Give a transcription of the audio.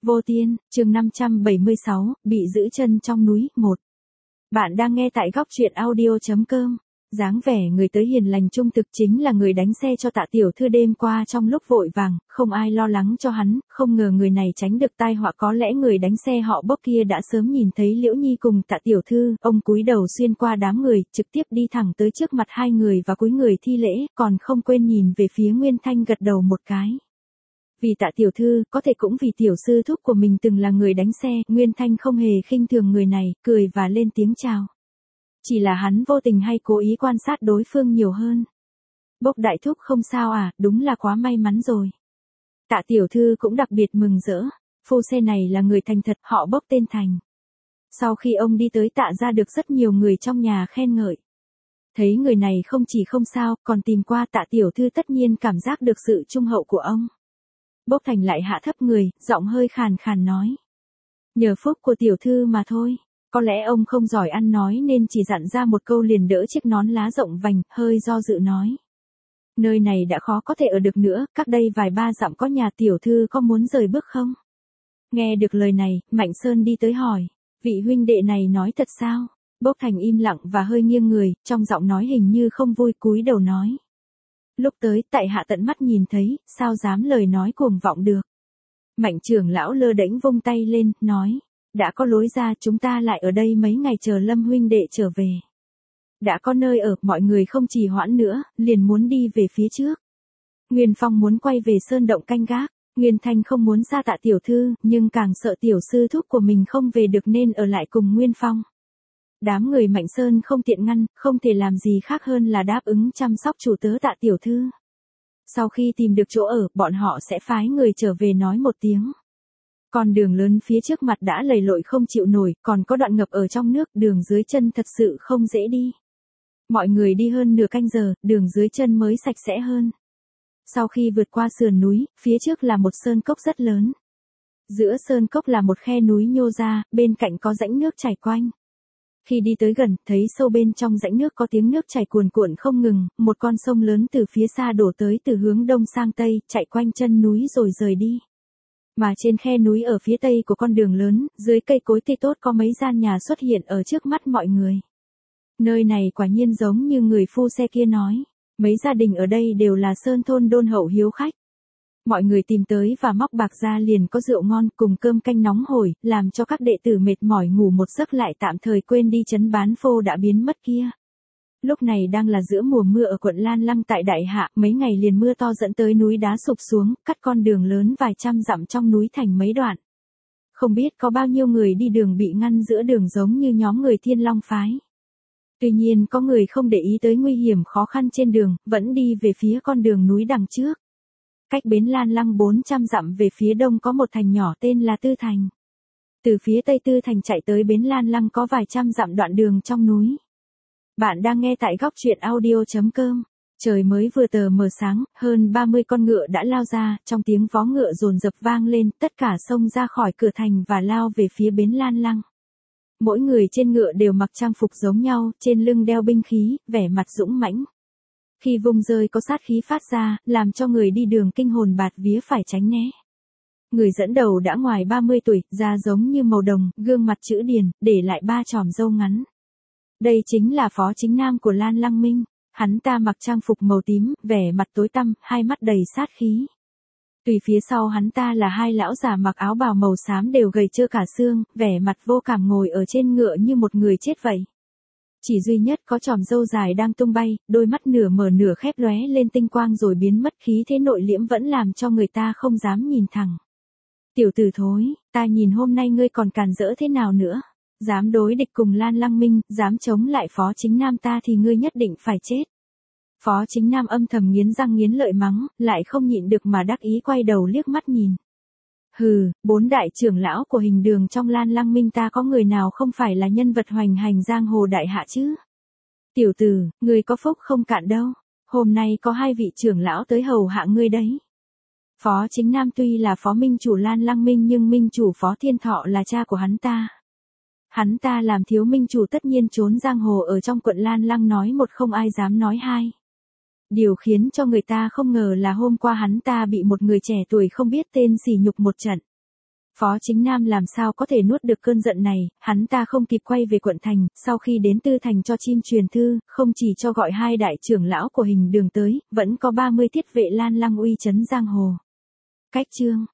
Vô Tiên, chương 576, bị giữ chân trong núi, 1. Bạn đang nghe tại góc truyện audio.com. Dáng vẻ người tới hiền lành trung thực chính là người đánh xe cho Tạ tiểu thư đêm qua trong lúc vội vàng, không ai lo lắng cho hắn, không ngờ người này tránh được tai họa, có lẽ người đánh xe họ Bốc kia đã sớm nhìn thấy Liễu Nhi cùng Tạ tiểu thư, ông cúi đầu xuyên qua đám người, trực tiếp đi thẳng tới trước mặt hai người và cúi người thi lễ, còn không quên nhìn về phía Nguyên Thanh gật đầu một cái. Vì Tạ tiểu thư, có thể cũng vì tiểu sư thúc của mình từng là người đánh xe, Nguyên Thanh không hề khinh thường người này, cười và lên tiếng chào. Chỉ là hắn vô tình hay cố ý quan sát đối phương nhiều hơn. Bốc đại thúc không sao à, đúng là quá may mắn rồi. Tạ tiểu thư cũng đặc biệt mừng rỡ, phu xe này là người thành thật, họ Bốc tên Thành. Sau khi ông đi tới Tạ ra được rất nhiều người trong nhà khen ngợi. Thấy người này không chỉ không sao, còn tìm qua Tạ tiểu thư tất nhiên cảm giác được sự trung hậu của ông. Bốc Thành lại hạ thấp người, giọng hơi khàn khàn nói. Nhờ phúc của tiểu thư mà thôi. Có lẽ ông không giỏi ăn nói nên chỉ dặn ra một câu liền đỡ chiếc nón lá rộng vành, hơi do dự nói. Nơi này đã khó có thể ở được nữa, cách đây vài ba dặm có nhà tiểu thư có muốn rời bước không? Nghe được lời này, Mạnh Sơn đi tới hỏi. Vị huynh đệ này nói thật sao? Bốc Thành im lặng và hơi nghiêng người, trong giọng nói hình như không vui, cúi đầu nói. Lúc tới, tại hạ tận mắt nhìn thấy, sao dám lời nói cuồng vọng được. Mạnh trưởng lão lơ đễnh vung tay lên, nói. Đã có lối ra, chúng ta lại ở đây mấy ngày chờ Lâm huynh đệ trở về. Đã có nơi ở, mọi người không trì hoãn nữa, liền muốn đi về phía trước. Nguyên Phong muốn quay về sơn động canh gác. Nguyên Thanh không muốn xa Tạ tiểu thư, nhưng càng sợ tiểu sư thúc của mình không về được nên ở lại cùng Nguyên Phong. Đám người Mạnh Sơn không tiện ngăn, không thể làm gì khác hơn là đáp ứng chăm sóc chủ tớ Tạ tiểu thư. Sau khi tìm được chỗ ở, bọn họ sẽ phái người trở về nói một tiếng. Con đường lớn phía trước mặt đã lầy lội không chịu nổi, còn có đoạn ngập ở trong nước, đường dưới chân thật sự không dễ đi. Mọi người đi hơn nửa canh giờ, đường dưới chân mới sạch sẽ hơn. Sau khi vượt qua sườn núi, phía trước là một sơn cốc rất lớn. Giữa sơn cốc là một khe núi nhô ra, bên cạnh có rãnh nước chảy quanh. Khi đi tới gần, thấy sâu bên trong rãnh nước có tiếng nước chảy cuồn cuộn không ngừng, một con sông lớn từ phía xa đổ tới từ hướng đông sang tây, chạy quanh chân núi rồi rời đi. Mà trên khe núi ở phía tây của con đường lớn, dưới cây cối tươi tốt có mấy gian nhà xuất hiện ở trước mắt mọi người. Nơi này quả nhiên giống như người phu xe kia nói, mấy gia đình ở đây đều là sơn thôn đôn hậu hiếu khách. Mọi người tìm tới và móc bạc ra liền có rượu ngon cùng cơm canh nóng hổi, làm cho các đệ tử mệt mỏi ngủ một giấc lại tạm thời quên đi trấn bán phô đã biến mất kia. Lúc này đang là giữa mùa mưa ở quận Lan Lăng tại Đại Hạ, mấy ngày liền mưa to dẫn tới núi đá sụp xuống, cắt con đường lớn vài trăm dặm trong núi thành mấy đoạn. Không biết có bao nhiêu người đi đường bị ngăn giữa đường giống như nhóm người Thiên Long phái. Tuy nhiên có người không để ý tới nguy hiểm khó khăn trên đường, vẫn đi về phía con đường núi đằng trước. Cách bến Lan Lăng 400 dặm về phía đông có một thành nhỏ tên là Tư Thành. Từ phía tây Tư Thành chạy tới bến Lan Lăng có vài trăm dặm đoạn đường trong núi. Bạn đang nghe tại góc truyện audio.com. Trời mới vừa tờ mờ sáng, hơn 30 con ngựa đã lao ra, trong tiếng vó ngựa dồn dập vang lên, tất cả xông ra khỏi cửa thành và lao về phía bến Lan Lăng. Mỗi người trên ngựa đều mặc trang phục giống nhau, trên lưng đeo binh khí, vẻ mặt dũng mãnh. Khi vùng rơi có sát khí phát ra, làm cho người đi đường kinh hồn bạt vía phải tránh né. Người dẫn đầu đã ngoài 30 tuổi, da giống như màu đồng, gương mặt chữ điền, để lại ba chòm râu ngắn. Đây chính là phó chính nam của Lan Lăng Minh. Hắn ta mặc trang phục màu tím, vẻ mặt tối tăm, hai mắt đầy sát khí. Tùy phía sau hắn ta là hai lão già mặc áo bào màu xám đều gầy trơ cả xương, vẻ mặt vô cảm ngồi ở trên ngựa như một người chết vậy. Chỉ duy nhất có chòm râu dài đang tung bay, đôi mắt nửa mở nửa khép lóe lên tinh quang rồi biến mất, khí thế nội liễm vẫn làm cho người ta không dám nhìn thẳng. Tiểu tử thối, ta nhìn hôm nay ngươi còn càn rỡ thế nào nữa? Dám đối địch cùng Lan Lăng Minh, dám chống lại phó chính nam ta thì ngươi nhất định phải chết. Phó chính nam âm thầm nghiến răng nghiến lợi mắng, lại không nhịn được mà đắc ý quay đầu liếc mắt nhìn. Hừ, 4 đại trưởng lão của hình đường trong Lan Lăng Minh ta có người nào không phải là nhân vật hoành hành giang hồ đại hạ chứ? Tiểu tử, ngươi có phúc không cạn đâu, hôm nay có 2 vị trưởng lão tới hầu hạ ngươi đấy. Phó chính nam tuy là phó minh chủ Lan Lăng Minh nhưng minh chủ Phó Thiên Thọ là cha của hắn ta. Hắn ta làm thiếu minh chủ tất nhiên trốn giang hồ ở trong quận Lan Lăng, nói một không ai dám nói hai. Điều khiến cho người ta không ngờ là hôm qua hắn ta bị một người trẻ tuổi không biết tên sỉ nhục một trận. Phó Chính Nam làm sao có thể nuốt được cơn giận này, hắn ta không kịp quay về quận thành, sau khi đến Tư Thành cho chim truyền thư, không chỉ cho gọi 2 đại trưởng lão của Hình Đường tới, vẫn có 30 thiết vệ Lan Lăng uy chấn giang hồ. Cách chương